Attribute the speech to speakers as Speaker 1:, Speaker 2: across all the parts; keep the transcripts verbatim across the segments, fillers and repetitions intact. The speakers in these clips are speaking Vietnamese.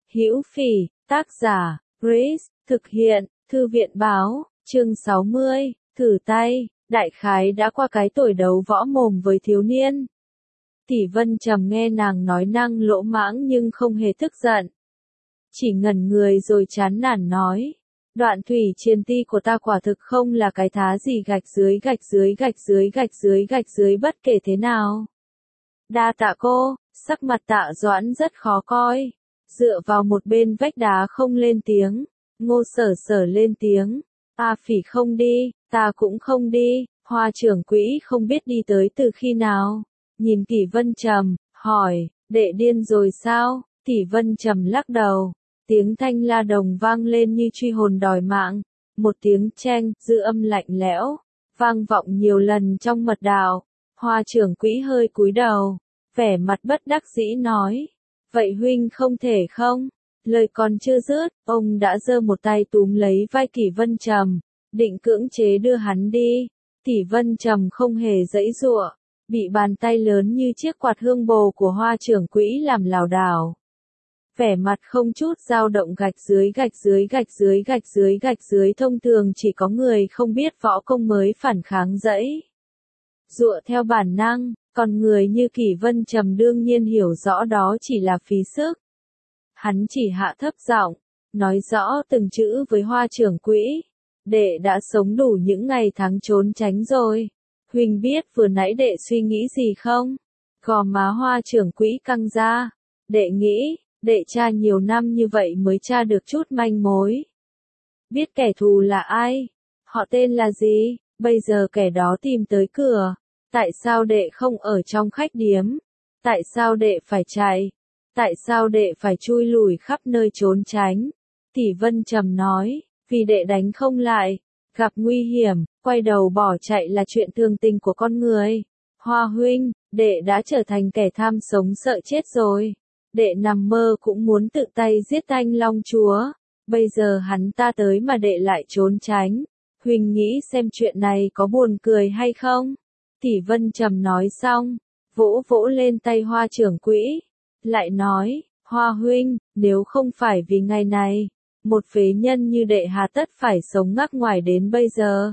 Speaker 1: Hữu Phỉ, tác giả, Grace, thực hiện, Thư viện báo, chương sáu mươi, thử tay, đại khái đã qua cái tuổi đấu võ mồm với thiếu niên. Tỷ Vân Trầm nghe nàng nói năng lỗ mãng nhưng không hề tức giận. Chỉ ngẩn người rồi chán nản nói. Đoạn thủy triền ti của ta quả thực không là cái thá gì gạch dưới gạch dưới gạch dưới gạch dưới gạch dưới bất kể thế nào. Đa tạ cô, sắc mặt Tạ Doãn rất khó coi. Dựa vào một bên vách đá không lên tiếng. Ngô Sở Sở lên tiếng. A Phỉ không đi, ta cũng không đi. Hoa trưởng quỹ không biết đi tới từ khi nào. Nhìn Tỷ Vân Trầm, hỏi, đệ điên rồi sao? Tỷ Vân Trầm lắc đầu. Tiếng thanh la đồng vang lên như truy hồn đòi mạng. Một tiếng cheng, dư âm lạnh lẽo, vang vọng nhiều lần trong mật đạo. Hoa trưởng quỹ hơi cúi đầu, vẻ mặt bất đắc dĩ nói. Vậy huynh không thể không? Lời còn chưa dứt, ông đã giơ một tay túm lấy vai Kỷ Vân Trầm, định cưỡng chế đưa hắn đi. Tỷ Vân Trầm không hề giãy giụa, bị bàn tay lớn như chiếc quạt hương bồ của hoa trưởng quỹ làm lảo đảo. Vẻ mặt không chút dao động gạch dưới gạch dưới gạch dưới gạch dưới gạch dưới thông thường chỉ có người không biết võ công mới phản kháng dãy giụa theo bản năng, còn người như Kỷ Vân Trầm đương nhiên hiểu rõ đó chỉ là phí sức. Hắn chỉ hạ thấp giọng, nói rõ từng chữ với hoa trưởng quỹ. Đệ đã sống đủ những ngày tháng trốn tránh rồi. Huỳnh biết vừa nãy đệ suy nghĩ gì không? Gò má hoa trưởng quỹ căng ra. Đệ nghĩ, đệ tra nhiều năm như vậy mới tra được chút manh mối. Biết kẻ thù là ai? Họ tên là gì? Bây giờ kẻ đó tìm tới cửa. Tại sao đệ không ở trong khách điếm? Tại sao đệ phải chạy? Tại sao đệ phải chui lùi khắp nơi trốn tránh? Tỷ Vân Trầm nói, vì đệ đánh không lại. Gặp nguy hiểm, quay đầu bỏ chạy là chuyện thường tình của con người. Hoa huynh, đệ đã trở thành kẻ tham sống sợ chết rồi. Đệ nằm mơ cũng muốn tự tay giết Thanh Long chúa. Bây giờ hắn ta tới mà đệ lại trốn tránh. Huỳnh nghĩ xem chuyện này có buồn cười hay không? Tỷ Vân Trầm nói xong, vỗ vỗ lên tay hoa trưởng quỹ. Lại nói, Hoa huynh, nếu không phải vì ngày này, một phế nhân như đệ hà tất phải sống ngắc ngoài đến bây giờ.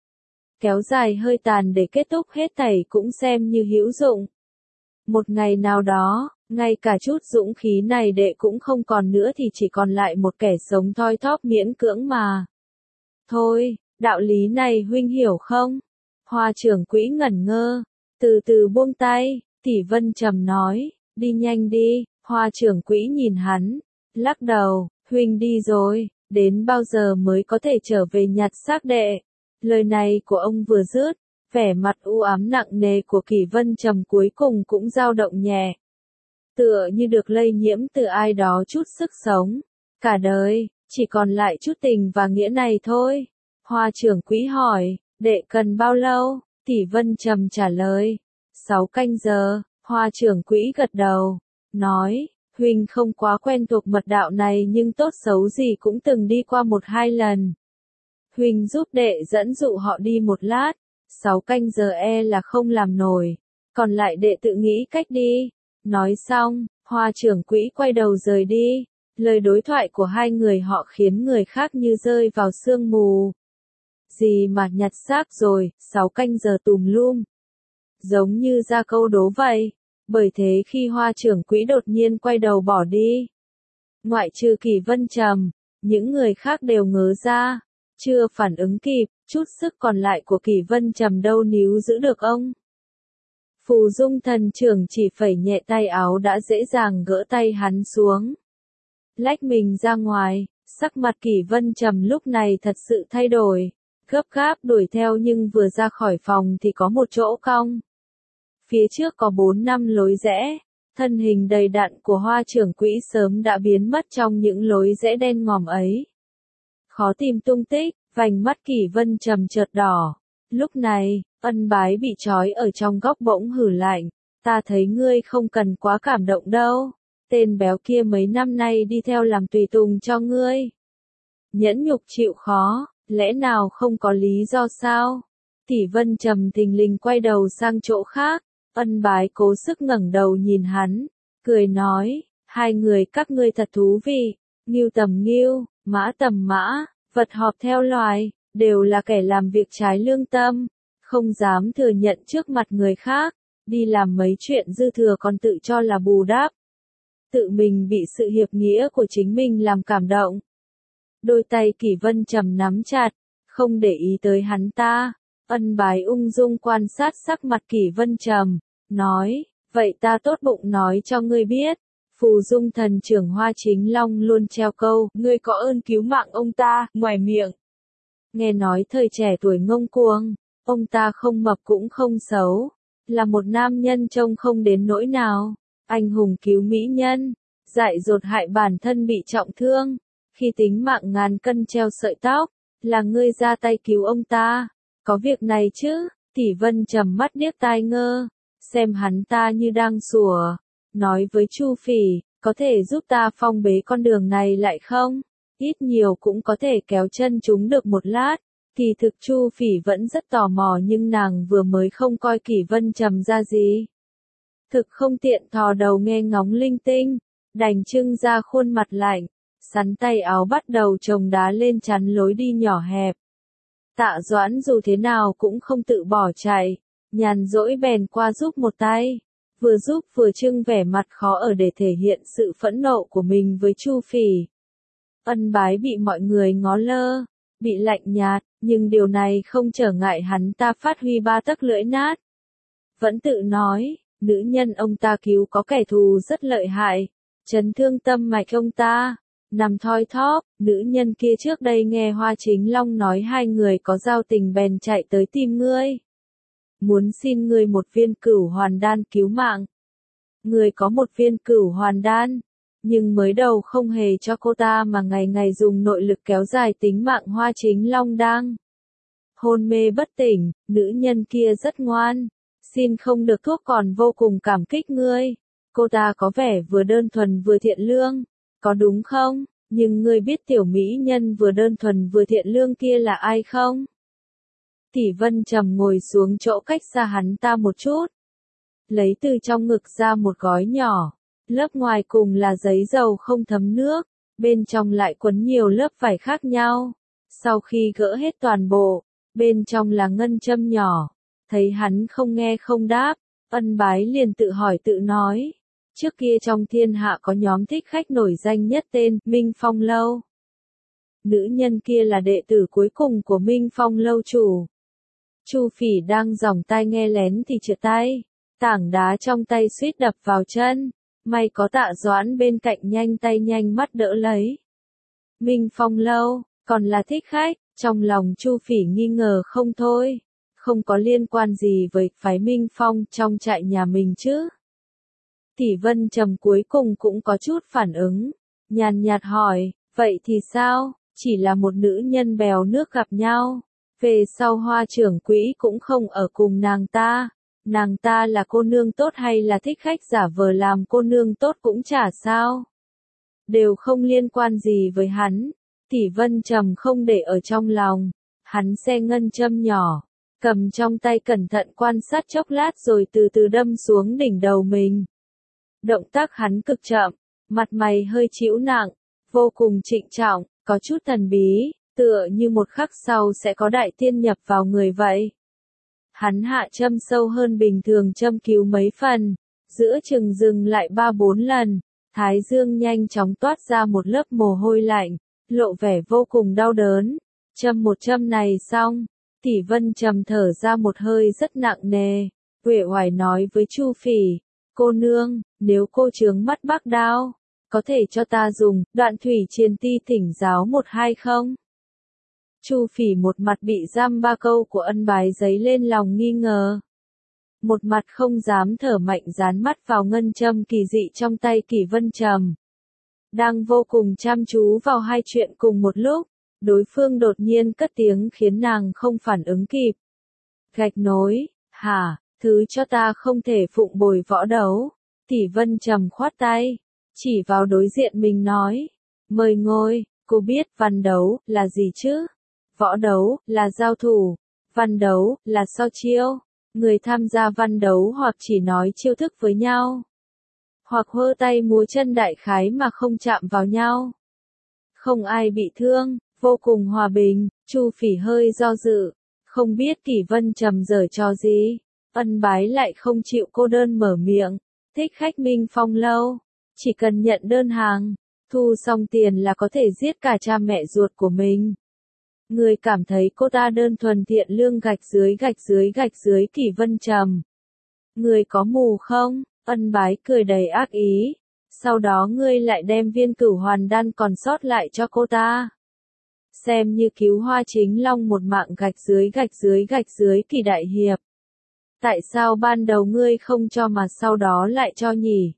Speaker 1: Kéo dài hơi tàn để kết thúc hết thảy cũng xem như hữu dụng. Một ngày nào đó, ngay cả chút dũng khí này đệ cũng không còn nữa thì chỉ còn lại một kẻ sống thoi thóp miễn cưỡng mà. Thôi, đạo lý này huynh hiểu không? Hoa trưởng quỹ ngẩn ngơ, từ từ buông tay, Tỷ Vân Trầm nói, đi nhanh đi. Hoa trưởng quỹ nhìn hắn, lắc đầu, huynh đi rồi, đến bao giờ mới có thể trở về nhặt xác đệ? Lời này của ông vừa dứt, vẻ mặt u ám nặng nề của Kỷ Vân Trầm cuối cùng cũng dao động nhẹ. Tựa như được lây nhiễm từ ai đó chút sức sống. Cả đời, chỉ còn lại chút tình và nghĩa này thôi. Hoa trưởng quỹ hỏi, đệ cần bao lâu? Tỷ Vân Trầm trả lời, sáu canh giờ. Hoa trưởng quỹ gật đầu, nói, huynh không quá quen thuộc mật đạo này nhưng tốt xấu gì cũng từng đi qua một hai lần. Huynh giúp đệ dẫn dụ họ đi một lát, sáu canh giờ e là không làm nổi, còn lại đệ tự nghĩ cách đi. Nói xong, hoa trưởng quỹ quay đầu rời đi, lời đối thoại của hai người họ khiến người khác như rơi vào sương mù. Gì mà nhặt xác rồi, sáu canh giờ tùm lum. Giống như ra câu đố vậy. Bởi thế khi hoa trưởng quỹ đột nhiên quay đầu bỏ đi, ngoại trừ Kỷ Vân Trầm, những người khác đều ngớ ra, chưa phản ứng kịp, chút sức còn lại của Kỷ Vân Trầm đâu níu giữ được ông. Phù Dung thần trưởng chỉ phẩy nhẹ tay áo đã dễ dàng gỡ tay hắn xuống. Lách mình ra ngoài, sắc mặt Kỷ Vân Trầm lúc này thật sự thay đổi, gấp gáp đuổi theo nhưng vừa ra khỏi phòng thì có một chỗ cong. Phía trước có bốn năm lối rẽ, thân hình đầy đặn của hoa trưởng quỹ sớm đã biến mất trong những lối rẽ đen ngòm ấy. Khó tìm tung tích, vành mắt Kỷ Vân Trầm chợt đỏ. Lúc này, Ân Bái bị trói ở trong góc bỗng hử lạnh, ta thấy ngươi không cần quá cảm động đâu. Tên béo kia mấy năm nay đi theo làm tùy tùng cho ngươi. Nhẫn nhục chịu khó, lẽ nào không có lý do sao? Tỷ Vân Trầm thình lình quay đầu sang chỗ khác. Ân Bái cố sức ngẩng đầu nhìn hắn, cười nói, Hai người các ngươi thật thú vị, ngưu tầm ngưu, mã tầm mã, vật họp theo loài, đều là kẻ làm việc trái lương tâm, không dám thừa nhận trước mặt người khác, đi làm mấy chuyện dư thừa còn tự cho là bù đắp. Tự mình bị sự hiệp nghĩa của chính mình làm cảm động. Đôi tay Kỷ Vân Trầm nắm chặt, không để ý tới hắn ta. Ân Bái ung dung quan sát sắc mặt Kỷ Vân Trầm, nói, vậy ta tốt bụng nói cho ngươi biết, Phù Dung thần trưởng Hoa Chính Long luôn treo câu, ngươi có ơn cứu mạng ông ta, ngoài miệng. Nghe nói thời trẻ tuổi ngông cuồng, ông ta không mập cũng không xấu, là một nam nhân trông không đến nỗi nào, anh hùng cứu mỹ nhân, dại dột hại bản thân bị trọng thương, khi tính mạng ngàn cân treo sợi tóc, là ngươi ra tay cứu ông ta, có việc này chứ, Tỷ Vân Trầm mắt điếc tai ngơ, xem hắn ta như đang sủa, nói với Chu Phỉ, có thể giúp ta phong bế con đường này lại không? Ít nhiều cũng có thể kéo chân chúng được một lát. Kỳ thực Chu Phỉ vẫn rất tò mò nhưng nàng vừa mới không coi Kỷ Vân Trầm ra gì. Thực không tiện thò đầu nghe ngóng linh tinh, đành trưng ra khuôn mặt lạnh, sắn tay áo bắt đầu chồng đá lên chắn lối đi nhỏ hẹp. Tạ Doãn dù thế nào cũng không tự bỏ chạy, nhàn rỗi bèn qua giúp một tay, vừa giúp vừa trưng vẻ mặt khó ở để thể hiện sự phẫn nộ của mình với Chu Phỉ. Ân Bái bị mọi người ngó lơ, bị lạnh nhạt, nhưng điều này không trở ngại hắn ta phát huy ba tấc lưỡi nát. Vẫn tự nói, nữ nhân ông ta cứu có kẻ thù rất lợi hại, chấn thương tâm mạch ông ta, nằm thoi thóp, nữ nhân kia trước đây nghe Hoa Chính Long nói hai người có giao tình bèn chạy tới tìm ngươi. Muốn xin ngươi một viên cửu hoàn đan cứu mạng. Ngươi có một viên cửu hoàn đan, nhưng mới đầu không hề cho cô ta mà ngày ngày dùng nội lực kéo dài tính mạng Hoa Chính Long đang hôn mê bất tỉnh, nữ nhân kia rất ngoan, xin không được thuốc còn vô cùng cảm kích ngươi. Cô ta có vẻ vừa đơn thuần vừa thiện lương, có đúng không? Nhưng ngươi biết tiểu mỹ nhân vừa đơn thuần vừa thiện lương kia là ai không? Tỷ Vân Trầm ngồi xuống chỗ cách xa hắn ta một chút, lấy từ trong ngực ra một gói nhỏ, lớp ngoài cùng là giấy dầu không thấm nước, bên trong lại quấn nhiều lớp vải khác nhau. Sau khi gỡ hết toàn bộ, bên trong là ngân châm nhỏ, thấy hắn không nghe không đáp, Ân Bái liền tự hỏi tự nói. Trước kia trong thiên hạ có nhóm thích khách nổi danh nhất tên Minh Phong Lâu. Nữ nhân kia là đệ tử cuối cùng của Minh Phong Lâu chủ. Chu Phỉ đang giòng tai nghe lén thì trượt tay, tảng đá trong tay suýt đập vào chân, may có Tạ Doãn bên cạnh nhanh tay nhanh mắt đỡ lấy. Minh Phong Lâu, còn là thích khách, trong lòng Chu Phỉ nghi ngờ không thôi, không có liên quan gì với phái Minh Phong trong trại nhà mình chứ. Tỷ Vân Trầm cuối cùng cũng có chút phản ứng, nhàn nhạt hỏi, vậy thì sao, chỉ là một nữ nhân bèo nước gặp nhau, về sau Hoa trưởng quỹ cũng không ở cùng nàng ta, nàng ta là cô nương tốt hay là thích khách giả vờ làm cô nương tốt cũng chả sao. Đều không liên quan gì với hắn, Tỷ Vân Trầm không để ở trong lòng, hắn xe ngân châm nhỏ, cầm trong tay cẩn thận quan sát chốc lát rồi từ từ đâm xuống đỉnh đầu mình. Động tác hắn cực chậm, mặt mày hơi chĩu nặng, vô cùng trịnh trọng, có chút thần bí, tựa như một khắc sau sẽ có đại tiên nhập vào người vậy. Hắn hạ châm sâu hơn bình thường châm cứu mấy phần, giữa chừng dừng lại ba bốn lần, thái dương nhanh chóng toát ra một lớp mồ hôi lạnh, lộ vẻ vô cùng đau đớn. Châm một châm này xong, Tỷ Vân Trầm thở ra một hơi rất nặng nề, uể oải nói với Chu Phỉ, cô nương, nếu cô chướng mắt Bắc Đao, có thể cho ta dùng Đoạn Thủy Triền Ti thỉnh giáo một hai không? Chu Phỉ một mặt bị giam ba câu của Ân Bái dấy lên lòng nghi ngờ, một mặt không dám thở mạnh dán mắt vào ngân châm kỳ dị trong tay Kỷ Vân Trầm. Đang vô cùng chăm chú vào hai chuyện cùng một lúc, đối phương đột nhiên cất tiếng khiến nàng không phản ứng kịp. Gạch nối, hả, thứ cho ta không thể phụng bồi võ đấu. Tỷ Vân Trầm khoát tay, chỉ vào đối diện mình nói, mời ngồi, cô biết văn đấu là gì chứ? Võ đấu là giao thủ, văn đấu là so chiêu, người tham gia văn đấu hoặc chỉ nói chiêu thức với nhau, hoặc hơ tay múa chân đại khái mà không chạm vào nhau. Không ai bị thương, vô cùng hòa bình. Chu Phỉ hơi do dự, không biết Kỷ Vân Trầm giở trò gì. Ân Bái lại không chịu cô đơn mở miệng, thích khách Minh Phong lâu, chỉ cần nhận đơn hàng, thu xong tiền là có thể giết cả cha mẹ ruột của mình. Người cảm thấy cô ta đơn thuần thiện lương gạch dưới gạch dưới gạch dưới Kỷ Vân Trầm. Người có mù không? Ân Bái cười đầy ác ý. Sau đó ngươi lại đem viên cửu hoàn đan còn sót lại cho cô ta. Xem như cứu Hoa Chính Long một mạng gạch dưới gạch dưới gạch dưới Kỷ đại hiệp. Tại sao ban đầu ngươi không cho mà sau đó lại cho nhỉ?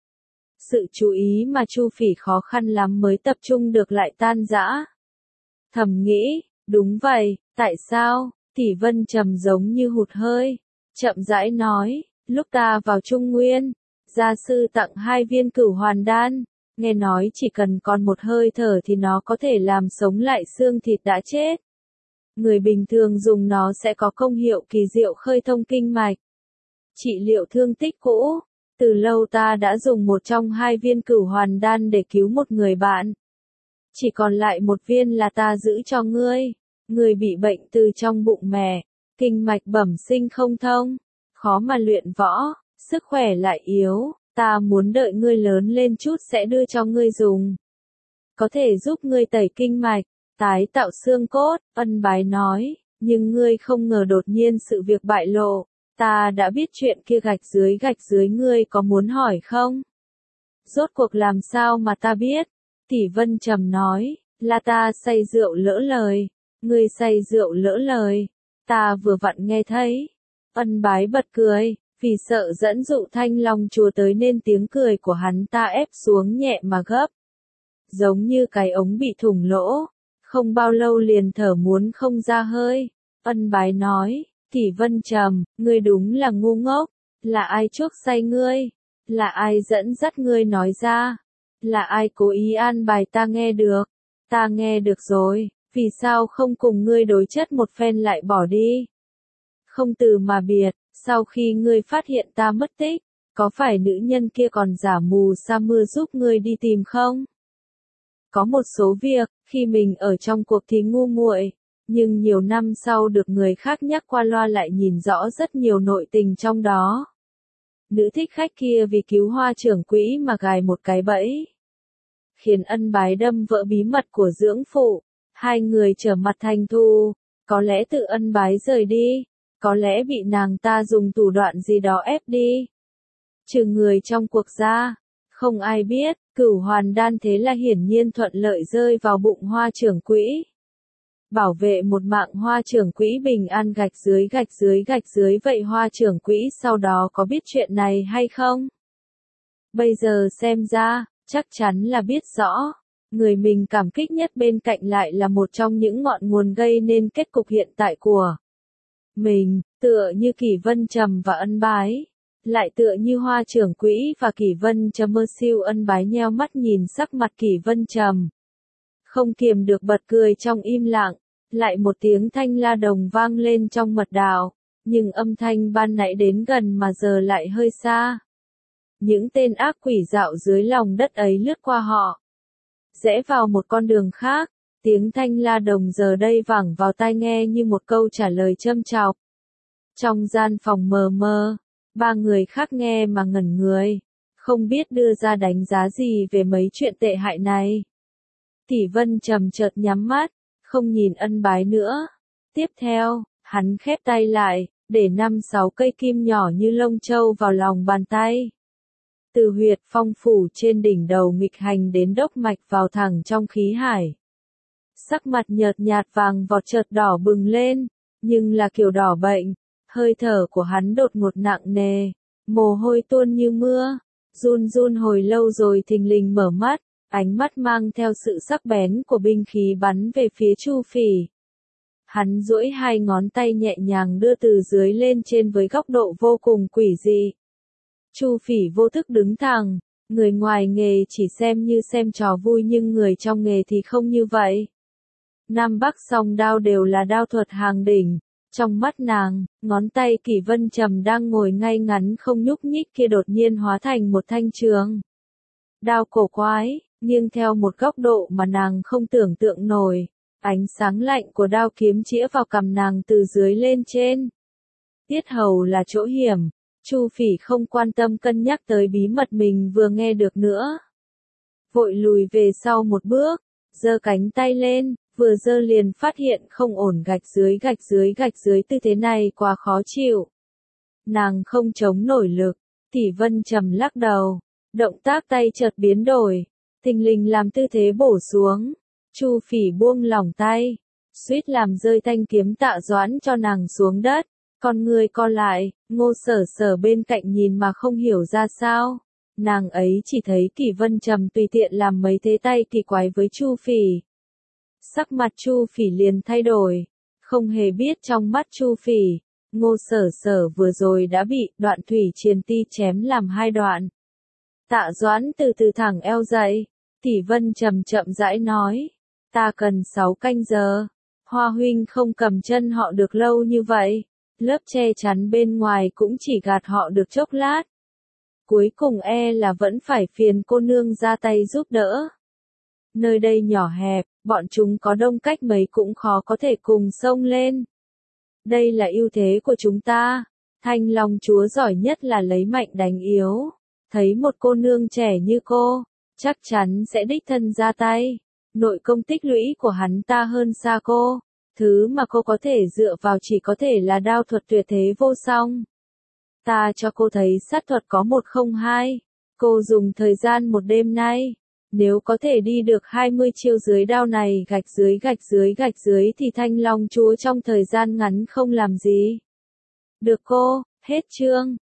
Speaker 1: Sự chú ý mà Chu Phỉ khó khăn lắm mới tập trung được lại tan rã. Thầm nghĩ, đúng vậy, tại sao? Kỷ Vân Trầm giống như hụt hơi, chậm rãi nói, lúc ta vào Trung Nguyên, gia sư tặng hai viên cửu hoàn đan, nghe nói chỉ cần còn một hơi thở thì nó có thể làm sống lại xương thịt đã chết. Người bình thường dùng nó sẽ có công hiệu kỳ diệu khơi thông kinh mạch, trị liệu thương tích cũ. Từ lâu ta đã dùng một trong hai viên cửu hoàn đan để cứu một người bạn. Chỉ còn lại một viên là ta giữ cho ngươi. Ngươi bị bệnh từ trong bụng mẹ, kinh mạch bẩm sinh không thông, khó mà luyện võ, sức khỏe lại yếu. Ta muốn đợi ngươi lớn lên chút sẽ đưa cho ngươi dùng. Có thể giúp ngươi tẩy kinh mạch, tái tạo xương cốt. Ân Bái nói, nhưng ngươi không ngờ đột nhiên sự việc bại lộ. Ta đã biết chuyện kia gạch dưới gạch dưới ngươi có muốn hỏi không? Rốt cuộc làm sao mà ta biết? Kỷ Vân Trầm nói, là ta say rượu lỡ lời. Ngươi say rượu lỡ lời. Ta vừa vặn nghe thấy. Ân Bái bật cười, vì sợ dẫn dụ Thanh Long chùa tới nên tiếng cười của hắn ta ép xuống nhẹ mà gấp. Giống như cái ống bị thủng lỗ. Không bao lâu liền thở muốn không ra hơi. Ân Bái nói, Kỷ Vân Trầm, ngươi đúng là ngu ngốc. Là ai chuốc say ngươi? Là ai dẫn dắt ngươi nói ra? Là ai cố ý an bài ta nghe được? Ta nghe được rồi, vì sao không cùng ngươi đối chất một phen lại bỏ đi? Không từ mà biệt, sau khi ngươi phát hiện ta mất tích, có phải nữ nhân kia còn giả mù sa mưa giúp ngươi đi tìm không? Có một số việc, khi mình ở trong cuộc thì ngu muội, nhưng nhiều năm sau được người khác nhắc qua loa lại nhìn rõ rất nhiều nội tình trong đó. Nữ thích khách kia vì cứu Hoa trưởng quỹ mà gài một cái bẫy, khiến Ân Bái đâm vỡ bí mật của dưỡng phụ, hai người trở mặt thành thù, có lẽ tự Ân Bái rời đi, có lẽ bị nàng ta dùng thủ đoạn gì đó ép đi. Trừ người trong cuộc ra, không ai biết, cửu hoàn đan thế là hiển nhiên thuận lợi rơi vào bụng Hoa trưởng quỹ. Bảo vệ một mạng Hoa trưởng quỹ bình an gạch dưới gạch dưới gạch dưới. Vậy Hoa trưởng quỹ sau đó có biết chuyện này hay không? Bây giờ xem ra, chắc chắn là biết rõ. Người mình cảm kích nhất bên cạnh lại là một trong những ngọn nguồn gây nên kết cục hiện tại của mình, tựa như Kỷ Vân Trầm và Ân Bái. Lại tựa như Hoa trưởng quỹ và Kỷ Vân Trầm. Mơ siêu. Ân Bái nheo mắt nhìn sắc mặt Kỷ Vân Trầm, không kiềm được bật cười trong im lặng. Lại một tiếng thanh la đồng vang lên trong mật đạo, nhưng âm thanh ban nãy đến gần mà giờ lại hơi xa. Những tên ác quỷ dạo dưới lòng đất ấy lướt qua họ, rẽ vào một con đường khác. Tiếng thanh la đồng giờ đây vẳng vào tai nghe như một câu trả lời châm chọc. Trong gian phòng mờ mờ, ba người khác nghe mà ngẩn người, không biết đưa ra đánh giá gì về mấy chuyện tệ hại này. Kỷ Vân Trầm chợt nhắm mắt, không nhìn Ân Bái nữa. Tiếp theo, hắn khép tay lại, để năm sáu cây kim nhỏ như lông châu vào lòng bàn tay. Từ huyệt phong phủ trên đỉnh đầu nghịch hành đến đốc mạch vào thẳng trong khí hải. Sắc mặt nhợt nhạt vàng vọt chợt đỏ bừng lên, nhưng là kiểu đỏ bệnh. Hơi thở của hắn đột ngột nặng nề, mồ hôi tuôn như mưa, run run hồi lâu rồi thình lình mở mắt, ánh mắt mang theo sự sắc bén của binh khí bắn về phía Chu Phỉ. Hắn duỗi hai ngón tay nhẹ nhàng đưa từ dưới lên trên với góc độ vô cùng quỷ dị. Chu Phỉ vô thức đứng thẳng, người ngoài nghề chỉ xem như xem trò vui nhưng người trong nghề thì không như vậy. Nam Bắc song đao đều là đao thuật hàng đỉnh, Trong mắt nàng, ngón tay Kỷ Vân Trầm đang ngồi ngay ngắn không nhúc nhích kia đột nhiên hóa thành một thanh trường đao cổ quái, nghiêng theo một góc độ mà nàng không tưởng tượng nổi. Ánh sáng lạnh của đao kiếm chĩa vào cằm nàng từ dưới lên trên. Tiết hầu là chỗ hiểm, Chu Phỉ không quan tâm cân nhắc tới bí mật mình vừa nghe được nữa. Vội lùi về sau một bước, giơ cánh tay lên, vừa giơ liền phát hiện không ổn, gạch dưới gạch dưới gạch dưới tư thế này quá khó chịu. Nàng không chống nổi lực, Tỷ Vân Trầm lắc đầu, động tác tay chợt biến đổi, thình lình làm tư thế bổ xuống. Chu Phỉ buông lỏng tay, suýt làm rơi thanh kiếm Tạ Doãn cho nàng xuống đất, con người co lại, Ngô Sở Sở bên cạnh nhìn mà không hiểu ra sao. Nàng ấy chỉ thấy Kỷ Vân Trầm tùy tiện làm mấy thế tay kỳ quái với Chu Phỉ. Sắc mặt Chu Phỉ liền thay đổi, không hề biết trong mắt Chu Phỉ, Ngô Sở Sở vừa rồi đã bị Đoạn Thủy Triền Ti chém làm hai đoạn. Tạ Doãn từ từ thẳng eo dậy, Tỷ Vân Trầm chậm rãi nói, ta cần sáu canh giờ. Hoa huynh không cầm chân họ được lâu như vậy, lớp che chắn bên ngoài cũng chỉ gạt họ được chốc lát. Cuối cùng e là vẫn phải phiền cô nương ra tay giúp đỡ. Nơi đây nhỏ hẹp, bọn chúng có đông cách mấy cũng khó có thể cùng xông lên. Đây là ưu thế của chúng ta. Thanh Long chúa giỏi nhất là lấy mạnh đánh yếu. Thấy một cô nương trẻ như cô, chắc chắn sẽ đích thân ra tay. Nội công tích lũy của hắn ta hơn xa cô. Thứ mà cô có thể dựa vào chỉ có thể là đao thuật tuyệt thế vô song. Ta cho cô thấy sát thuật có một không hai. Cô dùng thời gian một đêm nay. Nếu có thể đi được hai mươi chiêu dưới đao này gạch dưới gạch dưới gạch dưới thì Thanh Long chúa trong thời gian ngắn không làm gì. Được cô, hết chương.